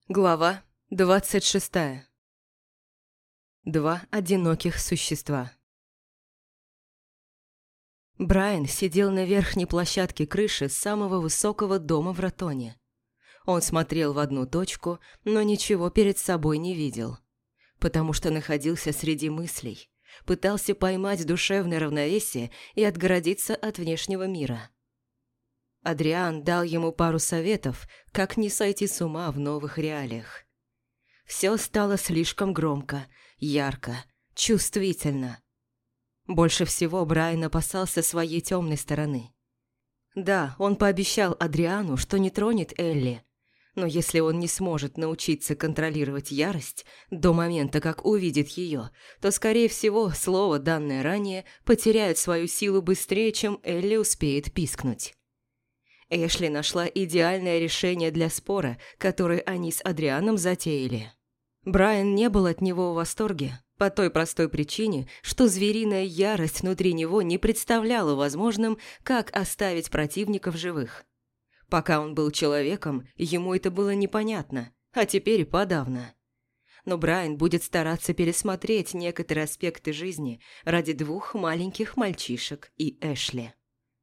Глава 26. Два одиноких существа. Брайан сидел на верхней площадке крыши самого высокого дома в Ротоне. Он смотрел в одну точку, но ничего перед собой не видел, потому что находился среди мыслей, пытался поймать душевное равновесие и отгородиться от внешнего мира. Адриан дал ему пару советов, как не сойти с ума в новых реалиях. Все стало слишком громко, ярко, чувствительно. Больше всего Брайан опасался своей темной стороны. Да, он пообещал Адриану, что не тронет Элли, но если он не сможет научиться контролировать ярость до момента, как увидит ее, то, скорее всего, слово, данное ранее, потеряет свою силу быстрее, чем Элли успеет пискнуть. Эшли нашла идеальное решение для спора, который они с Адрианом затеяли. Брайан не был от него в восторге, по той простой причине, что звериная ярость внутри него не представляла возможным, как оставить противника в живых. Пока он был человеком, ему это было непонятно, а теперь и подавно. Но Брайан будет стараться пересмотреть некоторые аспекты жизни ради двух маленьких мальчишек и Эшли.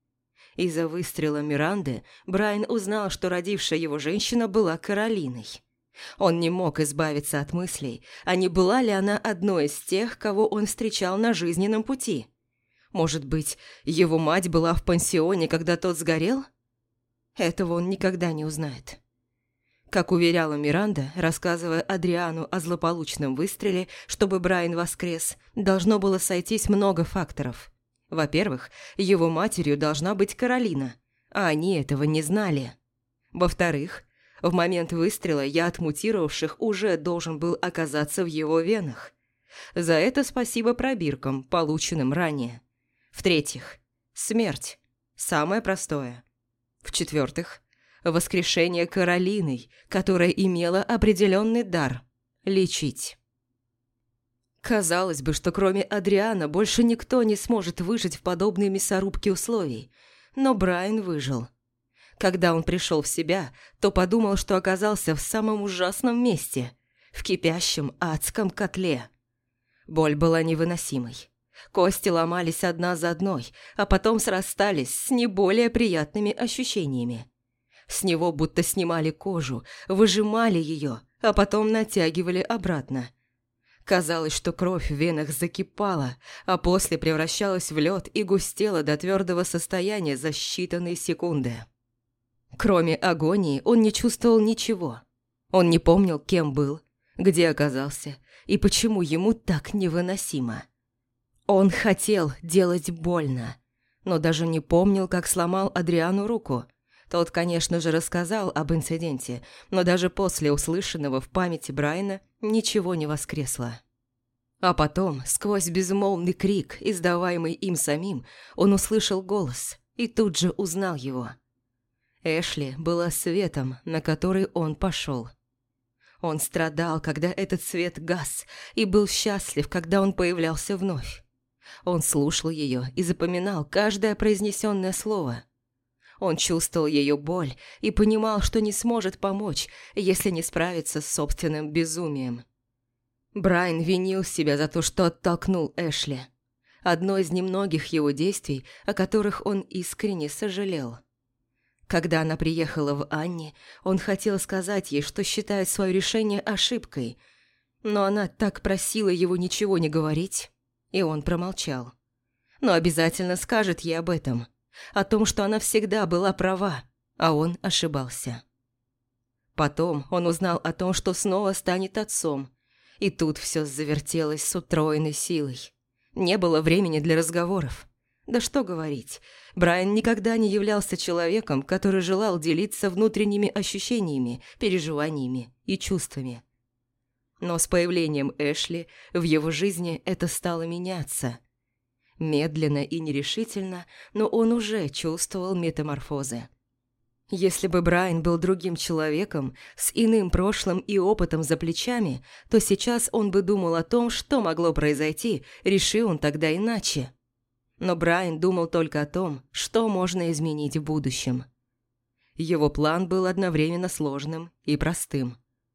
Из-за выстрела Миранды Брайан узнал, что родившая его женщина была Каролиной. Он не мог избавиться от мыслей, а не была ли она одной из тех, кого он встречал на жизненном пути. Может быть, его мать была в пансионе, когда тот сгорел? Этого он никогда не узнает. Как уверяла Миранда, рассказывая Адриану о злополучном выстреле, чтобы Брайан воскрес, должно было сойтись много факторов. Во-первых, его матерью должна быть Каролина, а они этого не знали. Во-вторых, в момент выстрела яд мутировавших уже должен был оказаться в его венах. За это спасибо пробиркам, полученным ранее. В-третьих, смерть. Самое простое. В-четвертых, воскрешение Каролиной, которая имела определенный дар – лечить. Казалось бы, что кроме Адриана больше никто не сможет выжить в подобной мясорубке условий, но Брайан выжил. Когда он пришел в себя, то подумал, что оказался в самом ужасном месте – в кипящем адском котле. Боль была невыносимой. Кости ломались одна за одной, а потом срастались с не более приятными ощущениями. С него будто снимали кожу, выжимали ее, а потом натягивали обратно. Казалось, что кровь в венах закипала, а после превращалась в лед и густела до твердого состояния за считанные секунды. Кроме агонии он не чувствовал ничего. Он не помнил, кем был, где оказался и почему ему так невыносимо. Он хотел делать больно, но даже не помнил, как сломал Адриану руку. Тот, конечно же, рассказал об инциденте, но даже после услышанного в памяти Брайана ничего не воскресло. А потом, сквозь безмолвный крик, издаваемый им самим, он услышал голос и тут же узнал его. Эшли была светом, на который он пошел. Он страдал, когда этот свет гас, и был счастлив, когда он появлялся вновь. Он слушал ее и запоминал каждое произнесенное слово. Он чувствовал ее боль и понимал, что не сможет помочь, если не справится с собственным безумием. Брайан винил себя за то, что оттолкнул Эшли. Одно из немногих его действий, о которых он искренне сожалел. Когда она приехала в Анни, он хотел сказать ей, что считает свое решение ошибкой, но она так просила его ничего не говорить, и он промолчал. Но обязательно скажет ей об этом. О том, что она всегда была права, а он ошибался. Потом он узнал о том, что снова станет отцом, и тут все завертелось с утроенной силой. Не было времени для разговоров. Да что говорить, Брайан никогда не являлся человеком, который желал делиться внутренними ощущениями, переживаниями и чувствами. Но с появлением Эшли в его жизни это стало меняться. Медленно и нерешительно, но он уже чувствовал метаморфозы. Если бы Брайан был другим человеком, с иным прошлым и опытом за плечами, то сейчас он бы думал о том, что могло произойти, решил он тогда иначе. Но Брайан думал только о том, что можно изменить в будущем. Его план был одновременно сложным и простым.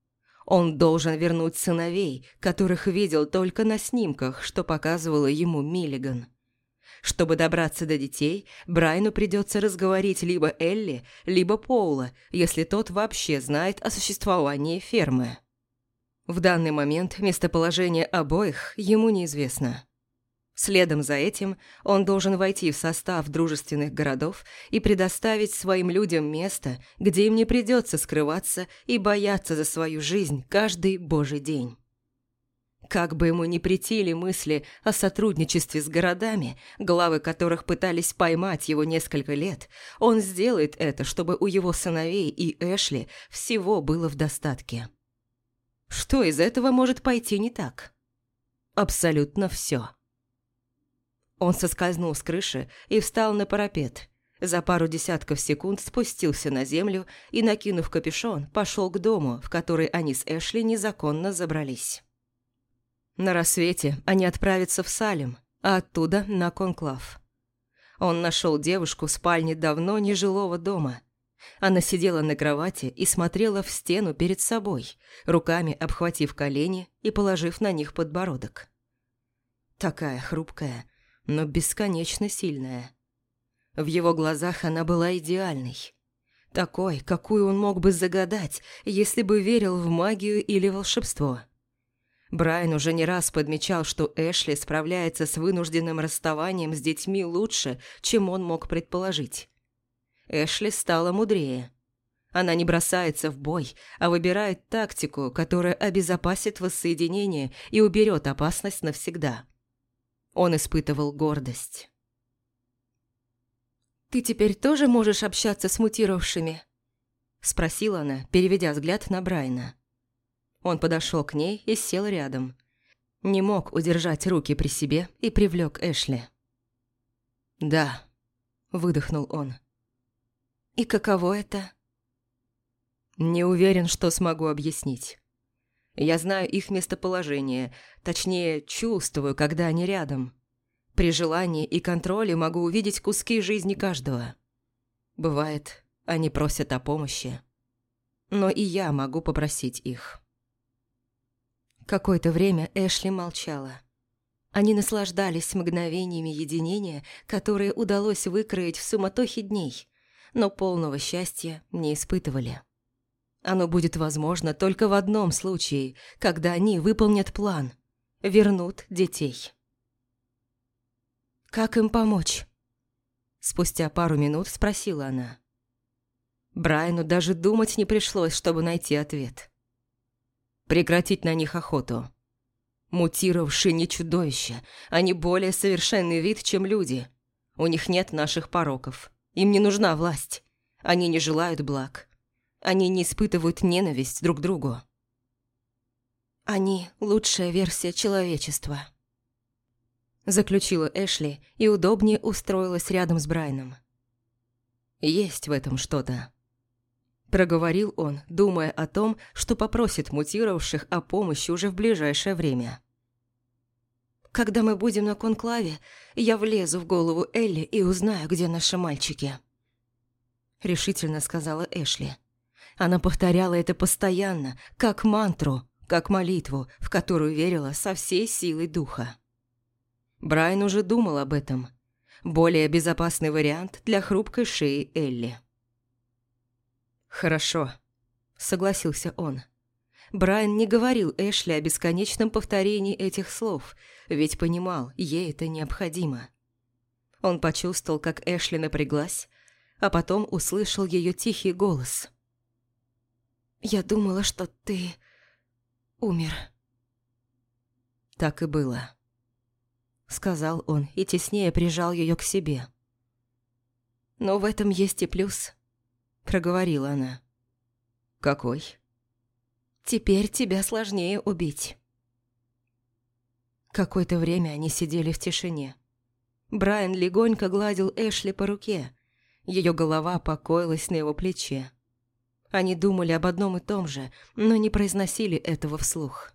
Он должен вернуть сыновей, которых видел только на снимках, что показывала ему Миллиган. Чтобы добраться до детей, Брайану придется разговорить либо Элли, либо Поула, если тот вообще знает о существовании фермы. В данный момент местоположение обоих ему неизвестно. Следом за этим он должен войти в состав дружественных городов и предоставить своим людям место, где им не придется скрываться и бояться за свою жизнь каждый божий день. Как бы ему ни претили мысли о сотрудничестве с городами, главы которых пытались поймать его несколько лет, он сделает это, чтобы у его сыновей и Эшли всего было в достатке. Что из этого может пойти не так? Абсолютно все. Он соскользнул с крыши и встал на парапет. За пару десятков секунд спустился на землю и, накинув капюшон, пошел к дому, в который они с Эшли незаконно забрались. На рассвете они отправятся в Салем, а оттуда на Конклав. Он нашел девушку в спальне давно нежилого дома. Она сидела на кровати и смотрела в стену перед собой, руками обхватив колени и положив на них подбородок. Такая хрупкая, но бесконечно сильная. В его глазах она была идеальной. Такой, какую он мог бы загадать, если бы верил в магию или волшебство. Брайан уже не раз подмечал, что Эшли справляется с вынужденным расставанием с детьми лучше, чем он мог предположить. Эшли стала мудрее. Она не бросается в бой, а выбирает тактику, которая обезопасит воссоединение и уберет опасность навсегда. Он испытывал гордость. «Ты теперь тоже можешь общаться с мутировавшими?» – спросила она, переведя взгляд на Брайана. Он подошел к ней и сел рядом. Не мог удержать руки при себе и привлек Эшли. «Да», – выдохнул он. «И каково это?» «Не уверен, что смогу объяснить. Я знаю их местоположение, точнее, чувствую, когда они рядом. При желании и контроле могу увидеть куски жизни каждого. Бывает, они просят о помощи. Но и я могу попросить их». Какое-то время Эшли молчала. Они наслаждались мгновениями единения, которые удалось выкроить в суматохе дней, но полного счастья не испытывали. Оно будет возможно только в одном случае, когда они выполнят план – вернут детей. «Как им помочь?» Спустя пару минут спросила она. Брайану даже думать не пришлось, чтобы найти ответ. Прекратить на них охоту. Мутировавшие не чудовища, они более совершенный вид, чем люди. У них нет наших пороков. Им не нужна власть. Они не желают благ. Они не испытывают ненависть друг к другу. Они – лучшая версия человечества. Заключила Эшли и удобнее устроилась рядом с Брайаном. Есть в этом что-то. Проговорил он, думая о том, что попросит мутировавших о помощи уже в ближайшее время. «Когда мы будем на конклаве, я влезу в голову Элли и узнаю, где наши мальчики», – решительно сказала Эшли. Она повторяла это постоянно, как мантру, как молитву, в которую верила со всей силой духа. Брайан уже думал об этом. Более безопасный вариант для хрупкой шеи Элли. «Хорошо», – согласился он. Брайан не говорил Эшли о бесконечном повторении этих слов, ведь понимал, ей это необходимо. Он почувствовал, как Эшли напряглась, а потом услышал ее тихий голос. «Я думала, что ты умер». «Так и было», – сказал он и теснее прижал ее к себе. «Но в этом есть и плюс», – проговорила она. «Какой?» «Теперь тебя сложнее убить». Какое-то время они сидели в тишине. Брайан легонько гладил Эшли по руке. Ее голова покоилась на его плече. Они думали об одном и том же, но не произносили этого вслух.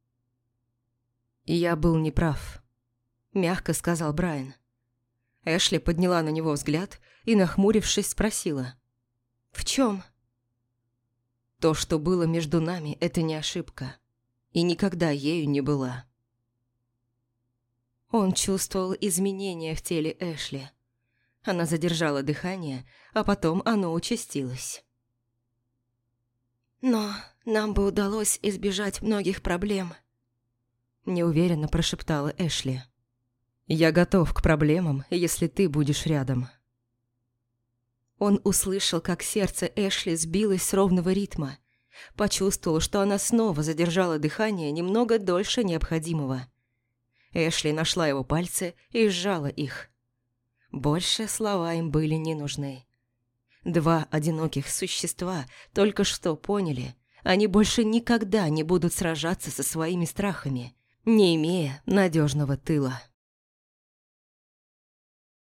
«Я был неправ», – мягко сказал Брайан. Эшли подняла на него взгляд и, нахмурившись, спросила. «В чем?» То, что было между нами, это не ошибка. И никогда ею не была. Он чувствовал изменения в теле Эшли. Она задержала дыхание, а потом оно участилось. «Но нам бы удалось избежать многих проблем», – неуверенно прошептала Эшли. «Я готов к проблемам, если ты будешь рядом». Он услышал, как сердце Эшли сбилось с ровного ритма. Почувствовал, что она снова задержала дыхание немного дольше необходимого. Эшли нашла его пальцы и сжала их. Больше слова им были не нужны. Два одиноких существа только что поняли, они больше никогда не будут сражаться со своими страхами, не имея надежного тыла.